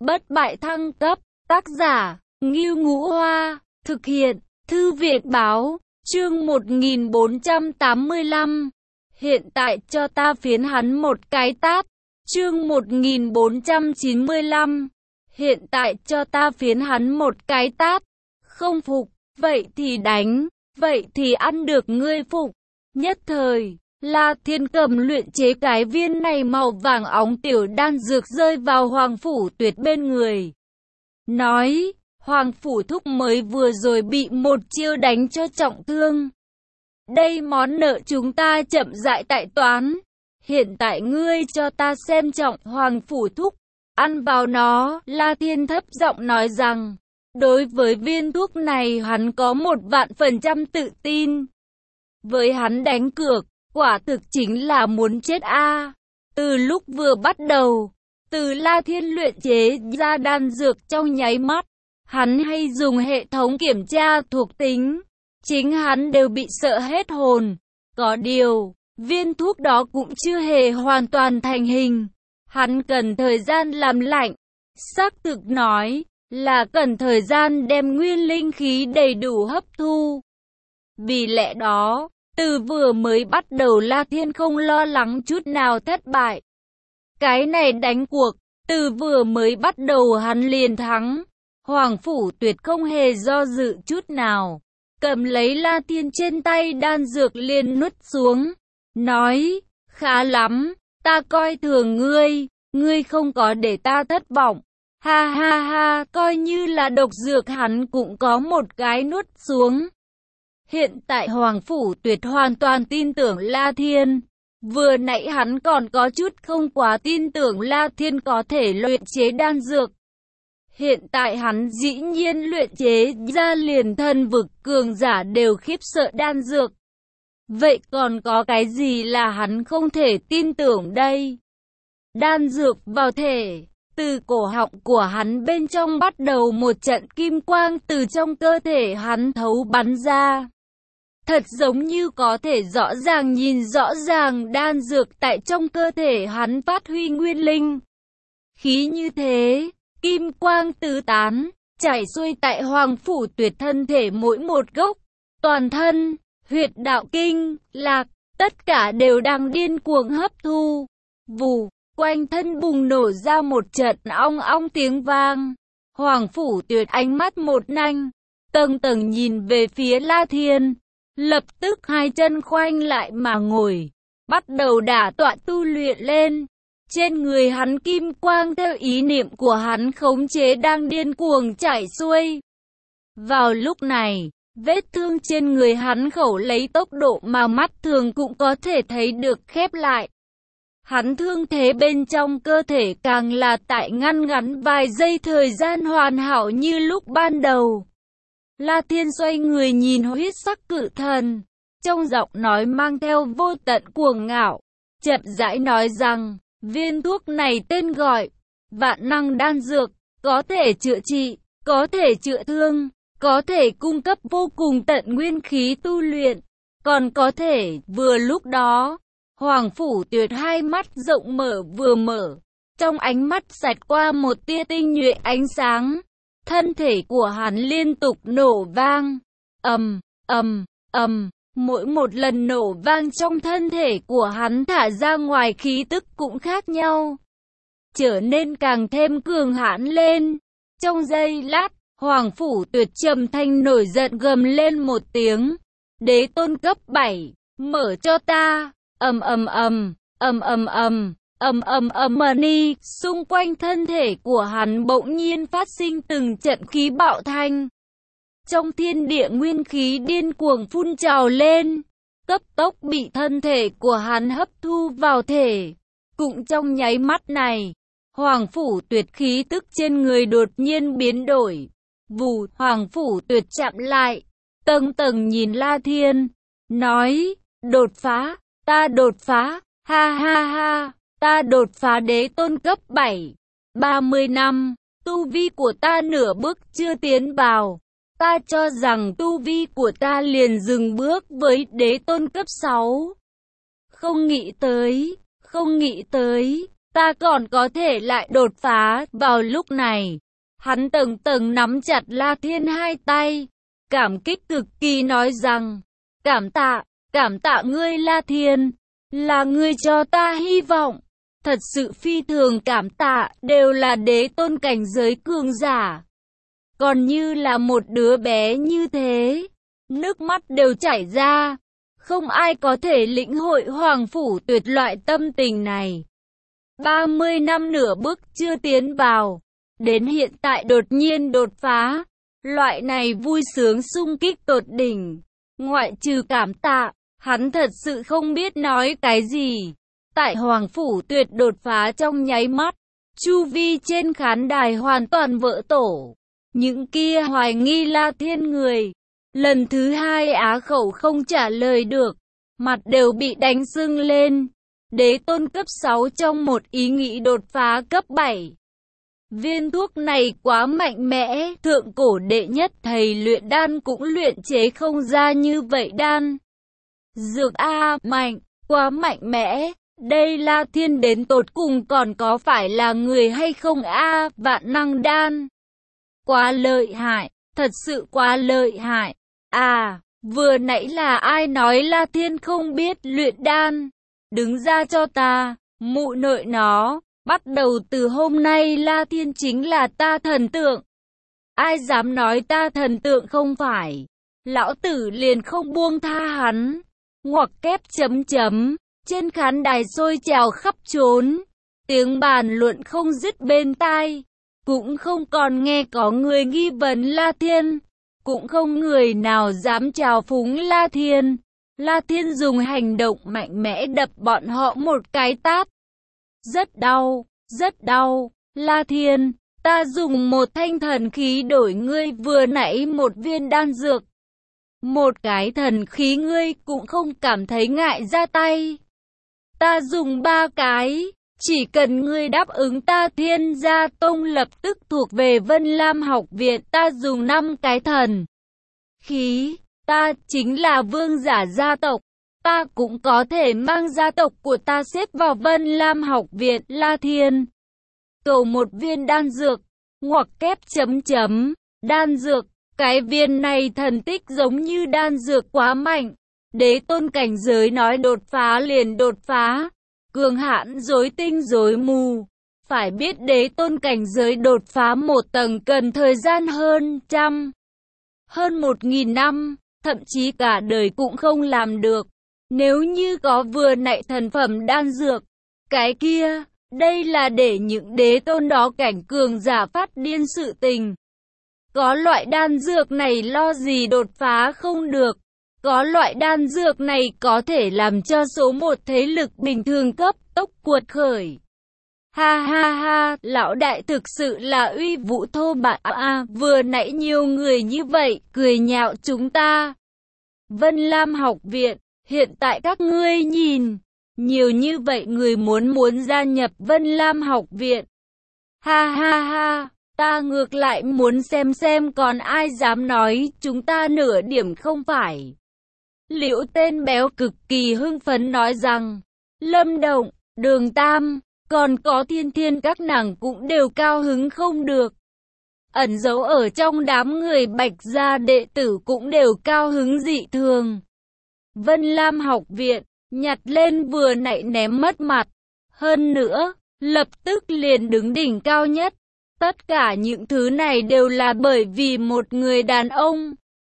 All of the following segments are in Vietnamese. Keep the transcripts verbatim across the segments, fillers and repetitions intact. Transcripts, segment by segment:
bất bại thăng cấp, tác giả, Ngưu Ngũ Hoa, thực hiện, Thư viện báo, chương một nghìn bốn trăm tám mươi lăm. Hiện tại cho ta phiến hắn một cái tát, chương một nghìn bốn trăm chín mươi lăm. Hiện tại cho ta phiến hắn một cái tát, không phục, vậy thì đánh, vậy thì ăn được ngươi phục. Nhất thời, La Thiên cầm luyện chế cái viên này màu vàng óng tiểu đan dược rơi vào Hoàng Phủ Tuyệt bên người. Nói, Hoàng Phủ Thúc mới vừa rồi bị một chiêu đánh cho trọng thương. Đây món nợ chúng ta chậm rãi tại toán. Hiện tại ngươi cho ta xem trọng Hoàng Phủ Thúc, ăn vào nó. La Thiên thấp giọng nói rằng, đối với viên thuốc này hắn có một vạn phần trăm tự tin. Với hắn đánh cược, quả thực chính là muốn chết a. À. Từ lúc vừa bắt đầu, từ La Thiên luyện chế ra đan dược trong nháy mắt, hắn hay dùng hệ thống kiểm tra thuộc tính, chính hắn đều bị sợ hết hồn. Có điều, viên thuốc đó cũng chưa hề hoàn toàn thành hình, hắn cần thời gian làm lạnh. Xác thực nói, là cần thời gian đem nguyên linh khí đầy đủ hấp thu. Vì lẽ đó, từ vừa mới bắt đầu La Thiên không lo lắng chút nào thất bại. Cái này đánh cuộc, từ vừa mới bắt đầu hắn liền thắng. Hoàng Phủ Tuyệt không hề do dự chút nào, cầm lấy La Thiên trên tay đan dược liền nuốt xuống, nói, khá lắm, ta coi thường ngươi, ngươi không có để ta thất vọng. Ha ha ha, coi như là độc dược hắn cũng có một cái nuốt xuống. Hiện tại Hoàng Phủ Tuyệt hoàn toàn tin tưởng La Thiên. Vừa nãy hắn còn có chút không quá tin tưởng La Thiên có thể luyện chế đan dược. Hiện tại hắn dĩ nhiên luyện chế ra liền thân vực cường giả đều khiếp sợ đan dược. Vậy còn có cái gì là hắn không thể tin tưởng đây? Đan dược vào thể, từ cổ họng của hắn bên trong bắt đầu một trận kim quang từ trong cơ thể hắn thấu bắn ra. Thật giống như có thể rõ ràng nhìn rõ ràng đan dược tại trong cơ thể hắn phát huy nguyên linh. Khí như thế, kim quang tứ tán, chảy xuôi tại Hoàng Phủ Tuyệt thân thể mỗi một gốc, toàn thân, huyệt đạo kinh, lạc, tất cả đều đang điên cuồng hấp thu. Vù, quanh thân bùng nổ ra một trận ong ong tiếng vang. Hoàng Phủ Tuyệt ánh mắt một nanh, tầng tầng nhìn về phía La Thiên. Lập tức hai chân khoanh lại mà ngồi, bắt đầu đả tọa tu luyện lên. Trên người hắn kim quang theo ý niệm của hắn khống chế đang điên cuồng chảy xuôi. Vào lúc này, vết thương trên người hắn khẩu lấy tốc độ mà mắt thường cũng có thể thấy được khép lại. Hắn thương thế bên trong cơ thể càng là tại ngăn ngắn vài giây thời gian hoàn hảo như lúc ban đầu. La Thiên xoay người nhìn huyết sắc cự thần, trong giọng nói mang theo vô tận cuồng ngạo, chậm rãi nói rằng, viên thuốc này tên gọi, vạn năng đan dược, có thể chữa trị, có thể chữa thương, có thể cung cấp vô cùng tận nguyên khí tu luyện, còn có thể, vừa lúc đó, Hoàng Phủ Tuyệt hai mắt rộng mở vừa mở, trong ánh mắt xẹt qua một tia tinh nhuệ ánh sáng. Thân thể của hắn liên tục nổ vang, ầm, ầm, ầm, mỗi một lần nổ vang trong thân thể của hắn thả ra ngoài khí tức cũng khác nhau, trở nên càng thêm cường hãn lên. Trong giây lát, Hoàng Phủ Tuyệt trầm thanh nổi giận gầm lên một tiếng, đế tôn cấp bảy, mở cho ta, ầm ầm ầm, ầm ầm ầm. Ầm ầm ầm ni, xung quanh thân thể của hắn bỗng nhiên phát sinh từng trận khí bạo thanh. Trong thiên địa nguyên khí điên cuồng phun trào lên, cấp tốc bị thân thể của hắn hấp thu vào thể. Cũng trong nháy mắt này, Hoàng Phủ Tuyệt khí tức trên người đột nhiên biến đổi. Vù, Hoàng Phủ Tuyệt chạm lại, tầng tầng nhìn La Thiên, nói, đột phá, ta đột phá, ha ha ha. Ta đột phá đế tôn cấp bảy, ba mươi năm, tu vi của ta nửa bước chưa tiến vào. Ta cho rằng tu vi của ta liền dừng bước với đế tôn cấp sáu. Không nghĩ tới, không nghĩ tới, ta còn có thể lại đột phá. Vào lúc này, hắn tầng tầng nắm chặt La Thiên hai tay, cảm kích cực kỳ nói rằng, cảm tạ, cảm tạ ngươi La Thiên, là ngươi cho ta hy vọng, thật sự phi thường cảm tạ, đều là đế tôn cảnh giới cường giả. Còn như là một đứa bé như thế, nước mắt đều chảy ra, không ai có thể lĩnh hội Hoàng Phủ Tuyệt loại tâm tình này. ba mươi năm nửa bước chưa tiến vào, đến hiện tại đột nhiên đột phá, loại này vui sướng sung kích tột đỉnh, ngoại trừ cảm tạ, hắn thật sự không biết nói cái gì. Tại Hoàng Phủ Tuyệt đột phá trong nháy mắt, chu vi trên khán đài hoàn toàn vỡ tổ. Những kia hoài nghi La Thiên người, lần thứ hai á khẩu không trả lời được, mặt đều bị đánh sưng lên. Đế tôn cấp sáu trong một ý nghĩ đột phá cấp bảy. Viên thuốc này quá mạnh mẽ, thượng cổ đệ nhất thầy luyện đan cũng luyện chế không ra như vậy đan. Dược A, mạnh, quá mạnh mẽ, đây La Thiên đến tột cùng còn có phải là người hay không A, vạn năng đan. Quá lợi hại, thật sự quá lợi hại. À, vừa nãy là ai nói La Thiên không biết luyện đan? Đứng ra cho ta, mụ nội nó, bắt đầu từ hôm nay La Thiên chính là ta thần tượng. Ai dám nói ta thần tượng không phải, lão tử liền không buông tha hắn. Ngoặc kép chấm chấm, trên khán đài sôi trào khắp trốn, tiếng bàn luận không dứt bên tai, cũng không còn nghe có người nghi vấn La Thiên, cũng không người nào dám trào phúng La Thiên. La Thiên dùng hành động mạnh mẽ đập bọn họ một cái tát. Rất đau, rất đau, La Thiên, ta dùng một thanh thần khí đổi ngươi vừa nãy một viên đan dược. Một cái thần khí ngươi cũng không cảm thấy ngại ra tay. Ta dùng ba cái, chỉ cần ngươi đáp ứng ta Thiên Gia Tông lập tức thuộc về Vân Lam học viện. Ta dùng năm cái thần khí, ta chính là vương giả gia tộc. Ta cũng có thể mang gia tộc của ta xếp vào Vân Lam học viện. La Thiên cầu một viên đan dược, ngoặc kép chấm chấm, đan dược. Cái viên này thần tích giống như đan dược quá mạnh. Đế tôn cảnh giới nói đột phá liền đột phá. Cường hãn rối tinh rối mù. Phải biết đế tôn cảnh giới đột phá một tầng cần thời gian hơn trăm, hơn một nghìn năm, thậm chí cả đời cũng không làm được. Nếu như có vừa nãy thần phẩm đan dược, cái kia, đây là để những đế tôn đó cảnh cường giả phát điên sự tình. Có loại đan dược này lo gì đột phá không được. Có loại đan dược này có thể làm cho số một thế lực bình thường cấp tốc cuột khởi. Ha ha ha, lão đại thực sự là uy vũ thô bạo à, vừa nãy nhiều người như vậy, cười nhạo chúng ta. Vân Lam học viện, hiện tại các ngươi nhìn, nhiều như vậy người muốn muốn gia nhập Vân Lam học viện. Ha ha ha. Ta ngược lại muốn xem xem còn ai dám nói chúng ta nửa điểm không phải. Liễu tên béo cực kỳ hưng phấn nói rằng, Lâm Động, Đường Tam, còn có Thiên Thiên các nàng cũng đều cao hứng không được. Ẩn giấu ở trong đám người Bạch gia đệ tử cũng đều cao hứng dị thường. Vân Lam học viện, nhặt lên vừa nãy ném mất mặt. Hơn nữa, lập tức liền đứng đỉnh cao nhất. Tất cả những thứ này đều là bởi vì một người đàn ông.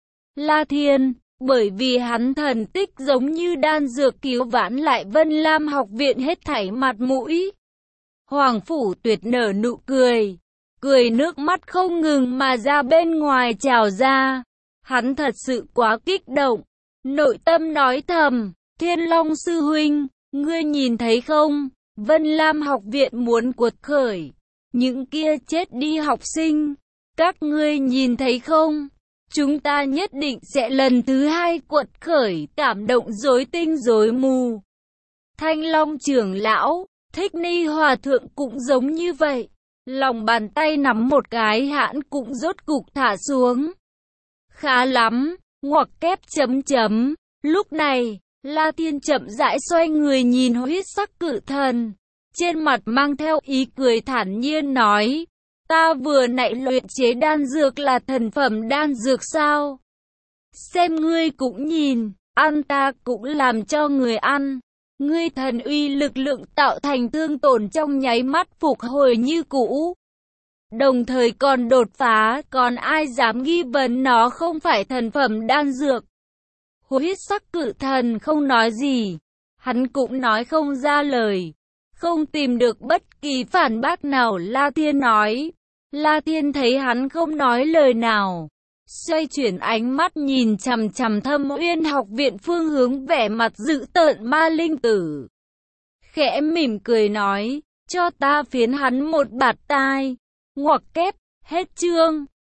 La Thiên, bởi vì hắn thần tích giống như đan dược cứu vãn lại Vân Lam học viện hết thảy mặt mũi. Hoàng Phủ Tuyệt nở nụ cười, cười nước mắt không ngừng mà ra bên ngoài trào ra. Hắn thật sự quá kích động, nội tâm nói thầm, Thiên Long sư huynh, ngươi nhìn thấy không, Vân Lam học viện muốn cuột khởi. Những kia chết đi học sinh, các ngươi nhìn thấy không? Chúng ta nhất định sẽ lần thứ hai cuột khởi, cảm động rối tinh rối mù. Thanh Long trưởng lão, Thích Ni hòa thượng cũng giống như vậy. Lòng bàn tay nắm một cái hãn cũng rốt cục thả xuống. Khá lắm, ngoặc kép chấm chấm. Lúc này, La Thiên chậm rãi xoay người nhìn huyết sắc cự thần. trên mặt mang theo ý cười thản nhiên nói, ta vừa nãy luyện chế đan dược là thần phẩm đan dược sao? Xem ngươi cũng nhìn, ăn ta cũng làm cho người ăn. Ngươi thần uy lực lượng tạo thành thương tổn trong nháy mắt phục hồi như cũ. Đồng thời còn đột phá, còn ai dám nghi vấn nó không phải thần phẩm đan dược. Huyết sắc cự thần không nói gì, hắn cũng nói không ra lời, không tìm được bất kỳ phản bác nào. La Thiên nói, La Thiên thấy hắn không nói lời nào, xoay chuyển ánh mắt nhìn chằm chằm Thâm Uyên học viện phương hướng, vẻ mặt dữ tợn ma linh tử. Khẽ mỉm cười nói, cho ta phiến hắn một bạt tai. Ngoặc kép, hết chương.